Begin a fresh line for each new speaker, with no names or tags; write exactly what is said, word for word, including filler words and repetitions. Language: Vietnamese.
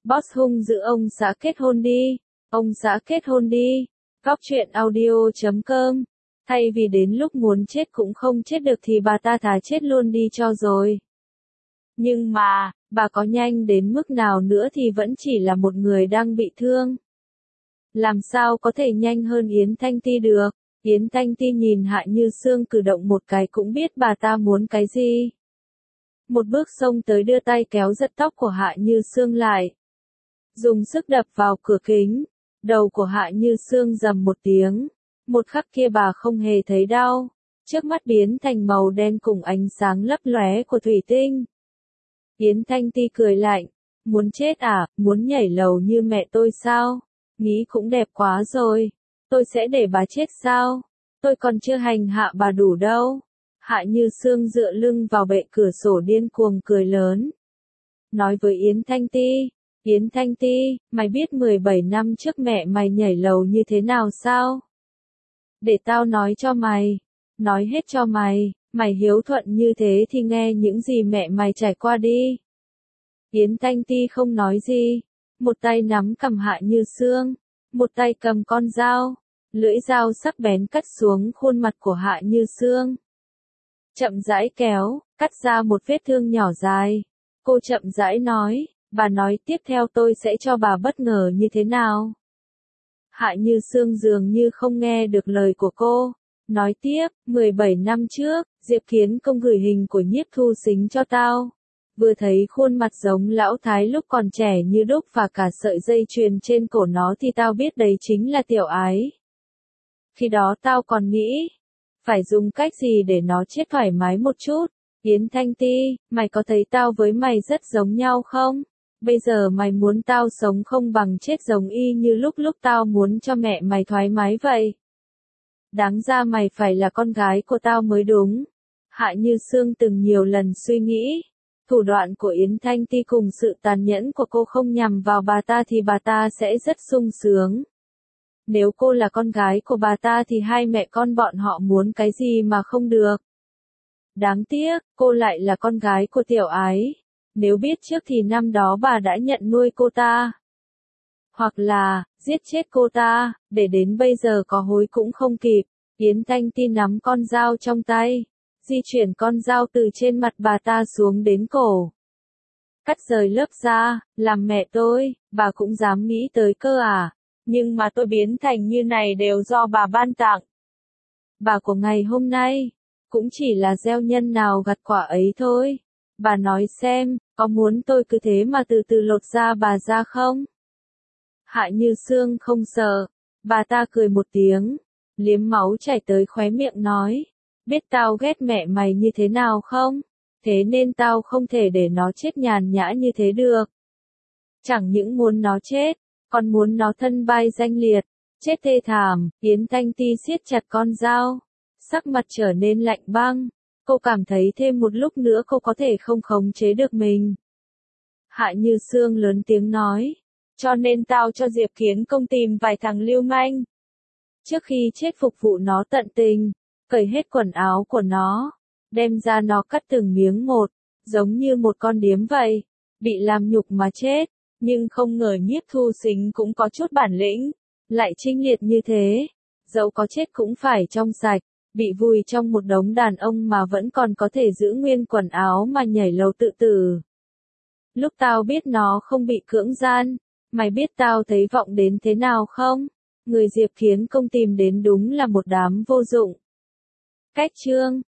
Boss hung dữ ông xã kết hôn đi. Ông xã kết hôn đi. Góc truyện audio chấm com. Thay vì đến lúc muốn chết cũng không chết được thì bà ta thà chết luôn đi cho rồi. Nhưng mà, bà có nhanh đến mức nào nữa thì vẫn chỉ là một người đang bị thương. Làm sao có thể nhanh hơn Yến Thanh Ti được? Yến Thanh Ti nhìn Hạ Như Sương cử động một cái cũng biết bà ta muốn cái gì. Một bước xông tới đưa tay kéo giật tóc của Hạ Như Sương lại. Dùng sức đập vào cửa kính. Đầu của Hạ Như Sương rầm một tiếng. Một khắc kia bà không hề thấy đau. Trước mắt biến thành màu đen cùng ánh sáng lấp lóe của thủy tinh. Yến Thanh Ti cười lạnh. Muốn chết à, muốn nhảy lầu như mẹ tôi sao? Nghĩ cũng đẹp quá rồi. Tôi sẽ để bà chết sao? Tôi còn chưa hành hạ bà đủ đâu. Hạ Như Sương dựa lưng vào bệ cửa sổ điên cuồng cười lớn. Nói với Yến Thanh Ti. Yến Thanh Ti, mày biết mười bảy năm trước mẹ mày nhảy lầu như thế nào sao? Để tao nói cho mày. Nói hết cho mày. Mày hiếu thuận như thế thì nghe những gì mẹ mày trải qua đi. Yến Thanh Ti không nói gì. Một tay nắm cầm Hạ Như Sương. Một tay cầm con dao. Lưỡi dao sắc bén cắt xuống khuôn mặt của Hạ Như Sương. Chậm rãi kéo, cắt ra một vết thương nhỏ dài. Cô chậm rãi nói, bà nói tiếp theo tôi sẽ cho bà bất ngờ như thế nào. Hạ Như Sương dường như không nghe được lời của cô. Nói tiếp, mười bảy năm trước, Diệp Kiến Công gửi hình của Nhiếp Thu Sính cho tao. Vừa thấy khuôn mặt giống lão thái lúc còn trẻ như đúc và cả sợi dây chuyền trên cổ nó thì tao biết đấy chính là Tiểu Ái. Khi đó tao còn nghĩ, phải dùng cách gì để nó chết thoải mái một chút. Yến Thanh Ti, mày có thấy tao với mày rất giống nhau không? Bây giờ mày muốn tao sống không bằng chết giống y như lúc lúc tao muốn cho mẹ mày thoải mái vậy. Đáng ra mày phải là con gái của tao mới đúng. Hạ Như Sương từng nhiều lần suy nghĩ. Thủ đoạn của Yến Thanh Ti cùng sự tàn nhẫn của cô không nhằm vào bà ta thì bà ta sẽ rất sung sướng. Nếu cô là con gái của bà ta thì hai mẹ con bọn họ muốn cái gì mà không được. Đáng tiếc, cô lại là con gái của Tiểu Ái. Nếu biết trước thì năm đó bà đã nhận nuôi cô ta. Hoặc là, giết chết cô ta, để đến bây giờ có hối cũng không kịp. Yến Thanh Ti nắm con dao trong tay. Di chuyển con dao từ trên mặt bà ta xuống đến cổ. Cắt rời lớp da, làm mẹ tôi, bà cũng dám nghĩ tới cơ à. Nhưng mà tôi biến thành như này đều do bà ban tặng. Bà của ngày hôm nay, cũng chỉ là gieo nhân nào gặt quả ấy thôi. Bà nói xem, có muốn tôi cứ thế mà từ từ lột da bà ra không? Hạ Như Sương không sợ. Bà ta cười một tiếng, liếm máu chảy tới khóe miệng nói. Biết tao ghét mẹ mày như thế nào không? Thế nên tao không thể để nó chết nhàn nhã như thế được. Chẳng những muốn nó chết, còn muốn nó thân bay danh liệt, chết thê thảm. Yến Thanh Ti siết chặt con dao, sắc mặt trở nên lạnh băng. Cô cảm thấy thêm một lúc nữa cô có thể không khống chế được mình. Hạ Như Sương lớn tiếng nói, cho nên tao cho Diệp Kiến Công tìm vài thằng lưu manh. Trước khi chết phục vụ nó tận tình, cởi hết quần áo của nó, đem ra nó cắt từng miếng một, giống như một con điếm vậy, bị làm nhục mà chết. Nhưng không ngờ Nhiếp Thu Sính cũng có chút bản lĩnh, lại trinh liệt như thế, dẫu có chết cũng phải trong sạch, bị vùi trong một đống đàn ông mà vẫn còn có thể giữ nguyên quần áo mà nhảy lầu tự tử. Lúc tao biết nó không bị cưỡng gian, mày biết tao thấy vọng đến thế nào không? Người Diệp Kiến Công tìm đến đúng là một đám vô dụng. Cách chương